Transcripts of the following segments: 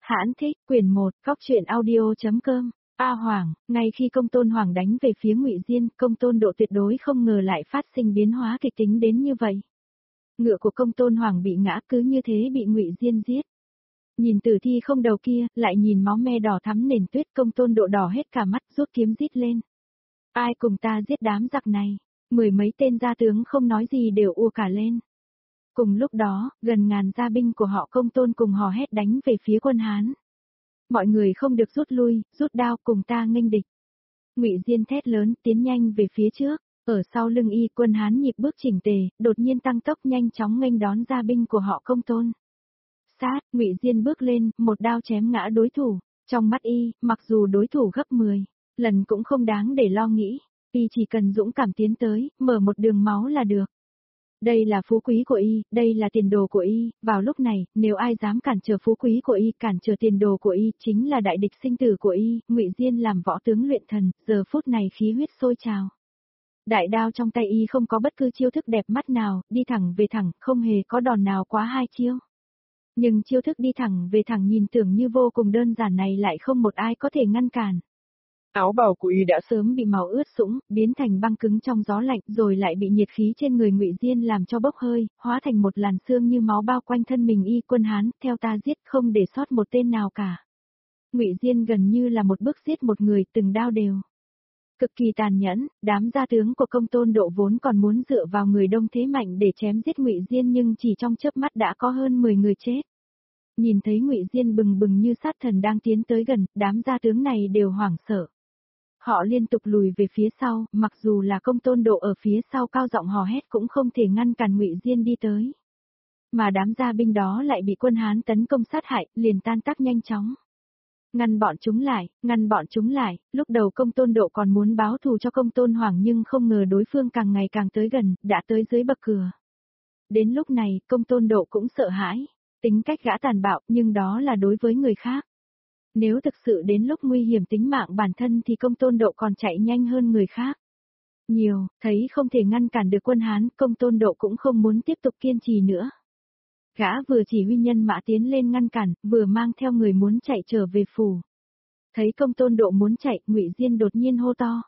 Hãn thích, quyển 1, Cóc truyện audio.com. A Hoàng, ngay khi Công Tôn Hoàng đánh về phía Ngụy Diên, Công Tôn Độ tuyệt đối không ngờ lại phát sinh biến hóa kịch tính đến như vậy. Ngựa của Công Tôn Hoàng bị ngã cứ như thế bị Ngụy Diên giết. Nhìn tử thi không đầu kia, lại nhìn máu me đỏ thắm nền tuyết, Công Tôn Độ đỏ hết cả mắt, rút kiếm rít lên. Ai cùng ta giết đám giặc này? Mười mấy tên gia tướng không nói gì đều ùa cả lên. Cùng lúc đó, gần ngàn gia binh của họ Công Tôn cùng hò hét đánh về phía quân Hán. Mọi người không được rút lui, rút đao cùng ta nghênh địch. Ngụy Diên thét lớn, tiến nhanh về phía trước, ở sau lưng y quân Hán nhịp bước chỉnh tề, đột nhiên tăng tốc nhanh chóng nghênh đón gia binh của họ Công Tôn. Sát, Ngụy Diên bước lên, một đao chém ngã đối thủ, trong mắt y, mặc dù đối thủ gấp 10 lần cũng không đáng để lo nghĩ, y chỉ cần dũng cảm tiến tới, mở một đường máu là được. Đây là phú quý của y, đây là tiền đồ của y, vào lúc này, nếu ai dám cản trở phú quý của y, cản trở tiền đồ của y, chính là đại địch sinh tử của y. Ngụy Diên làm võ tướng luyện thần, giờ phút này khí huyết sôi trào. Đại đao trong tay y không có bất cứ chiêu thức đẹp mắt nào, đi thẳng về thẳng, không hề có đòn nào quá hai chiêu. Nhưng chiêu thức đi thẳng về thẳng nhìn tưởng như vô cùng đơn giản này lại không một ai có thể ngăn cản. Áo bào của y đã sớm bị màu ướt sũng, biến thành băng cứng trong gió lạnh, rồi lại bị nhiệt khí trên người Ngụy Diên làm cho bốc hơi, hóa thành một làn sương như máu bao quanh thân mình y. Quân Hán, theo ta giết, không để sót một tên nào cả. Ngụy Diên gần như là một bước giết một người, từng đao đều. Cực kỳ tàn nhẫn, đám gia tướng của Công Tôn Độ vốn còn muốn dựa vào người đông thế mạnh để chém giết Ngụy Diên, nhưng chỉ trong chớp mắt đã có hơn 10 người chết. Nhìn thấy Ngụy Diên bừng bừng như sát thần đang tiến tới gần, đám gia tướng này đều hoảng sợ. Họ liên tục lùi về phía sau, mặc dù là Công Tôn Độ ở phía sau cao giọng hò hét cũng không thể ngăn cản Ngụy Diên đi tới. Mà đám gia binh đó lại bị quân Hán tấn công sát hại, liền tan tác nhanh chóng. Ngăn bọn chúng lại, ngăn bọn chúng lại. Lúc đầu Công Tôn Độ còn muốn báo thù cho Công Tôn Hoàng, nhưng không ngờ đối phương càng ngày càng tới gần, đã tới dưới bậc cửa. Đến lúc này, Công Tôn Độ cũng sợ hãi. Tính cách gã tàn bạo, nhưng đó là đối với người khác. Nếu thực sự đến lúc nguy hiểm tính mạng bản thân thì Công Tôn Độ còn chạy nhanh hơn người khác nhiều, thấy không thể ngăn cản được quân Hán, Công Tôn Độ cũng không muốn tiếp tục kiên trì nữa. Gã vừa chỉ huy nhân mã tiến lên ngăn cản, vừa mang theo người muốn chạy trở về phủ. Thấy Công Tôn Độ muốn chạy, Ngụy Diên đột nhiên hô to.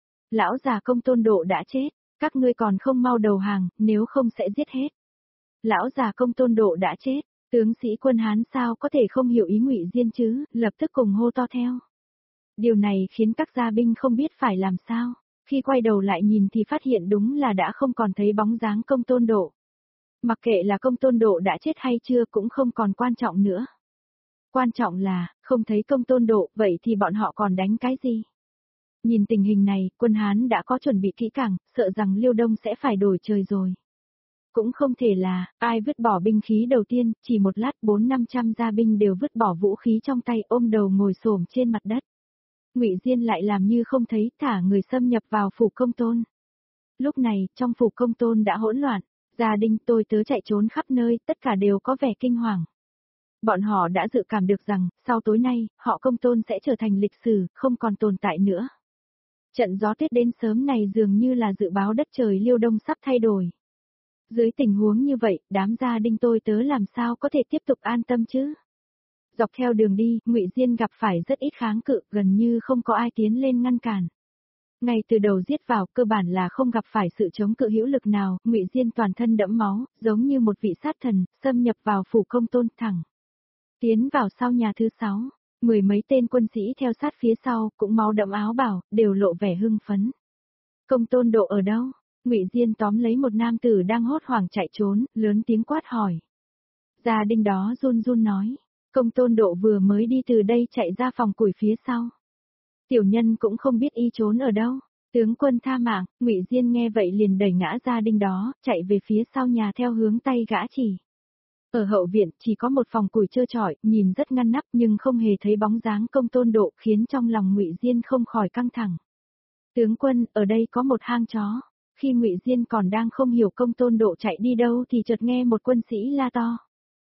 Lão già Công Tôn Độ đã chết, các ngươi còn không mau đầu hàng, nếu không sẽ giết hết. Lão già Công Tôn Độ đã chết. Tướng sĩ quân Hán sao có thể không hiểu ý Ngụy Diên chứ, lập tức cùng hô to theo. Điều này khiến các gia binh không biết phải làm sao, khi quay đầu lại nhìn thì phát hiện đúng là đã không còn thấy bóng dáng Công Tôn Độ. Mặc kệ là Công Tôn Độ đã chết hay chưa cũng không còn quan trọng nữa. Quan trọng là, không thấy Công Tôn Độ, vậy thì bọn họ còn đánh cái gì? Nhìn tình hình này, quân Hán đã có chuẩn bị kỹ càng, sợ rằng Liêu Đông sẽ phải đổi trời rồi. Cũng không thể là, ai vứt bỏ binh khí đầu tiên, chỉ một lát 400-500 gia binh đều vứt bỏ vũ khí trong tay, ôm đầu ngồi xổm trên mặt đất. Ngụy Diên lại làm như không thấy, thả người xâm nhập vào phủ Công Tôn. Lúc này, trong phủ Công Tôn đã hỗn loạn, gia đình tôi tớ chạy trốn khắp nơi, tất cả đều có vẻ kinh hoàng. Bọn họ đã dự cảm được rằng, sau tối nay, họ Công Tôn sẽ trở thành lịch sử, không còn tồn tại nữa. Trận gió tuyết đến sớm này dường như là dự báo đất trời Liêu Đông sắp thay đổi. Dưới tình huống như vậy, đám gia đình tôi tớ làm sao có thể tiếp tục an tâm chứ? Dọc theo đường đi, Ngụy Diên gặp phải rất ít kháng cự, gần như không có ai tiến lên ngăn cản. Ngay từ đầu giết vào, cơ bản là không gặp phải sự chống cự hữu lực nào, Ngụy Diên toàn thân đẫm máu, giống như một vị sát thần, xâm nhập vào phủ Công Tôn thẳng. Tiến vào sau nhà thứ 6, mười mấy tên quân sĩ theo sát phía sau, cũng máu đẫm áo bào, đều lộ vẻ hưng phấn. Công Tôn Độ ở đâu? Ngụy Diên tóm lấy một nam tử đang hốt hoảng chạy trốn, lớn tiếng quát hỏi. Gia đình đó run run nói, Công Tôn Độ vừa mới đi từ đây chạy ra phòng củi phía sau. Tiểu nhân cũng không biết y trốn ở đâu. Tướng quân tha mạng. Ngụy Diên nghe vậy liền đẩy ngã gia đình đó, chạy về phía sau nhà theo hướng tay gã chỉ. Ở hậu viện chỉ có một phòng củi trơ trọi, nhìn rất ngăn nắp nhưng không hề thấy bóng dáng Công Tôn Độ, khiến trong lòng Ngụy Diên không khỏi căng thẳng. Tướng quân, ở đây có một hang chó. Khi Ngụy Diên còn đang không hiểu Công Tôn Độ chạy đi đâu thì chợt nghe một quân sĩ la to.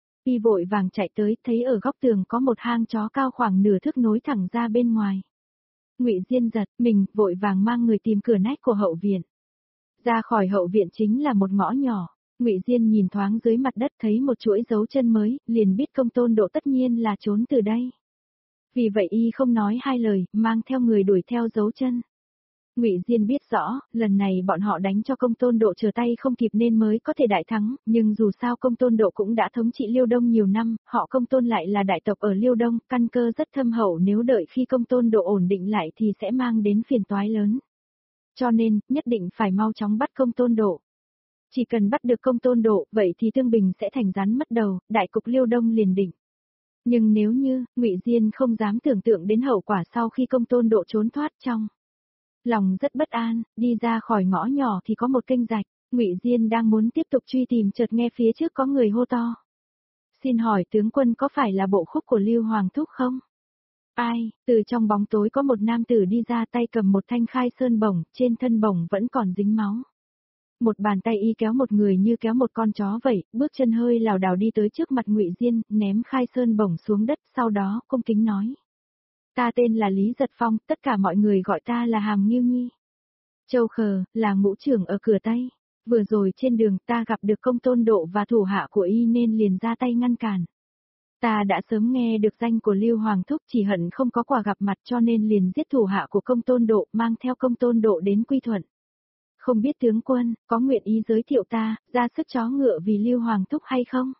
Y vội vàng chạy tới, thấy ở góc tường có một hang chó cao khoảng nửa thước nối thẳng ra bên ngoài. Ngụy Diên giật mình, vội vàng mang người tìm cửa nách của hậu viện. Ra khỏi hậu viện chính là một ngõ nhỏ, Ngụy Diên nhìn thoáng dưới mặt đất thấy một chuỗi dấu chân mới, liền biết Công Tôn Độ tất nhiên là trốn từ đây. Vì vậy y không nói hai lời, mang theo người đuổi theo dấu chân. Ngụy Diên biết rõ, lần này bọn họ đánh cho Công Tôn Độ trở tay không kịp nên mới có thể đại thắng, nhưng dù sao Công Tôn Độ cũng đã thống trị Liêu Đông nhiều năm, họ Công Tôn lại là đại tộc ở Liêu Đông, căn cơ rất thâm hậu, nếu đợi khi Công Tôn Độ ổn định lại thì sẽ mang đến phiền toái lớn. Cho nên, nhất định phải mau chóng bắt Công Tôn Độ. Chỉ cần bắt được Công Tôn Độ, vậy thì Tương Bình sẽ thành rắn mất đầu, đại cục Liêu Đông liền định. Nhưng nếu như, Ngụy Diên không dám tưởng tượng đến hậu quả sau khi Công Tôn Độ trốn thoát trong lòng rất bất an, đi ra khỏi ngõ nhỏ thì có một kênh rạch, Ngụy Diên đang muốn tiếp tục truy tìm chợt nghe phía trước có người hô to. Xin hỏi tướng quân có phải là bộ khúc của Lưu Hoàng Thúc không? Ai, từ trong bóng tối có một nam tử đi ra tay cầm một thanh khai sơn bổng, trên thân bổng vẫn còn dính máu. Một bàn tay y kéo một người như kéo một con chó vậy, bước chân hơi lảo đảo đi tới trước mặt Ngụy Diên, ném khai sơn bổng xuống đất, sau đó cung kính nói. Ta tên là Lý Giật Phong, tất cả mọi người gọi ta là Hàm Ngưu Nhi. Châu Khờ, là ngũ trưởng ở cửa Tây. Vừa rồi trên đường ta gặp được Công Tôn Độ và thủ hạ của y nên liền ra tay ngăn cản. Ta đã sớm nghe được danh của Lưu Hoàng Thúc, chỉ hận không có quả gặp mặt cho nên liền giết thủ hạ của Công Tôn Độ, mang theo Công Tôn Độ đến Quy Thuận. Không biết tướng quân, có nguyện ý giới thiệu ta, ra sức chó ngựa vì Lưu Hoàng Thúc hay không?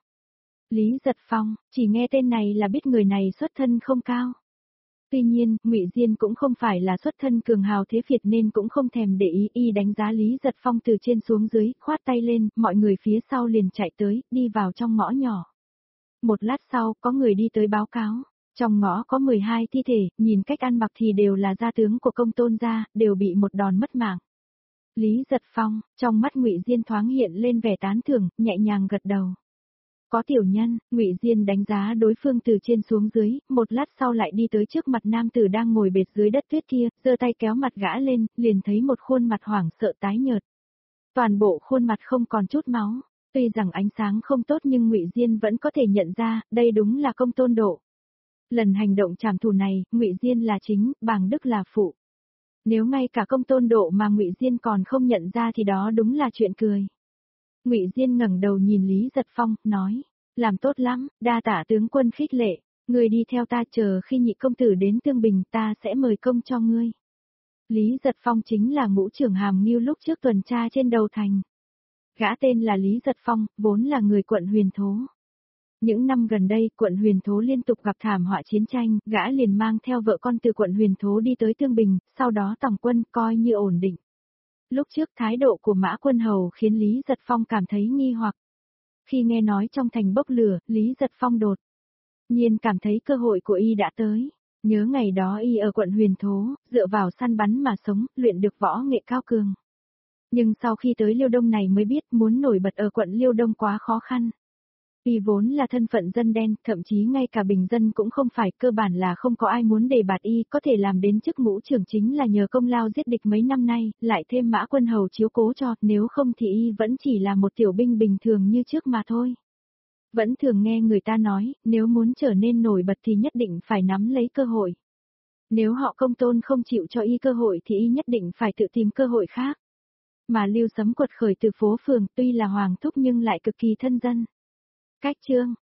Lý Giật Phong, chỉ nghe tên này là biết người này xuất thân không cao. Tuy nhiên, Ngụy Diên cũng không phải là xuất thân cường hào thế Việt nên cũng không thèm để ý, y đánh giá Lý Giật Phong từ trên xuống dưới, khoát tay lên, mọi người phía sau liền chạy tới, đi vào trong ngõ nhỏ. Một lát sau, có người đi tới báo cáo, trong ngõ có 12 thi thể, nhìn cách ăn mặc thì đều là gia tướng của Công Tôn gia, đều bị một đòn mất mạng. Lý Giật Phong, trong mắt Ngụy Diên thoáng hiện lên vẻ tán thưởng, nhẹ nhàng gật đầu. Có tiểu nhân, Ngụy Diên đánh giá đối phương từ trên xuống dưới, một lát sau lại đi tới trước mặt nam tử đang ngồi bệt dưới đất tuyết kia, giơ tay kéo mặt gã lên, liền thấy một khuôn mặt hoảng sợ tái nhợt. Toàn bộ khuôn mặt không còn chút máu, tuy rằng ánh sáng không tốt nhưng Ngụy Diên vẫn có thể nhận ra, đây đúng là Công Tôn Độ. Lần hành động trảm thù này, Ngụy Diên là chính, Bàng Đức là phụ. Nếu ngay cả Công Tôn Độ mà Ngụy Diên còn không nhận ra thì đó đúng là chuyện cười. Ngụy Diên ngẩng đầu nhìn Lý Giật Phong, nói, làm tốt lắm, đa tạ tướng quân khích lệ, ngươi đi theo ta chờ khi nhị công tử đến Tương Bình ta sẽ mời công cho ngươi. Lý Giật Phong chính là ngũ trưởng Hàm Ngưu lúc trước tuần tra trên đầu thành. Gã tên là Lý Giật Phong, vốn là người quận Huyền Thố. Những năm gần đây, quận Huyền Thố liên tục gặp thảm họa chiến tranh, gã liền mang theo vợ con từ quận Huyền Thố đi tới Tương Bình, sau đó tổng quân coi như ổn định. Lúc trước thái độ của Mã Quân Hầu khiến Lý Giật Phong cảm thấy nghi hoặc. Khi nghe nói trong thành bốc lửa, Lý Giật Phong đột nhiên cảm thấy cơ hội của y đã tới. Nhớ ngày đó y ở quận Huyền Thố, dựa vào săn bắn mà sống, luyện được võ nghệ cao cường. Nhưng sau khi tới Liêu Đông này mới biết muốn nổi bật ở quận Liêu Đông quá khó khăn. Y vốn là thân phận dân đen, thậm chí ngay cả bình dân cũng không phải, cơ bản là không có ai muốn đề bạt y, có thể làm đến chức ngũ trưởng chính là nhờ công lao giết địch mấy năm nay, lại thêm Mã Quân Hầu chiếu cố cho, nếu không thì y vẫn chỉ là một tiểu binh bình thường như trước mà thôi. Vẫn thường nghe người ta nói, nếu muốn trở nên nổi bật thì nhất định phải nắm lấy cơ hội. Nếu họ Công Tôn không chịu cho y cơ hội thì y nhất định phải tự tìm cơ hội khác. Mà Lưu Sấm quật khởi từ phố phường tuy là hoàng thúc nhưng lại cực kỳ thân dân. Cách chương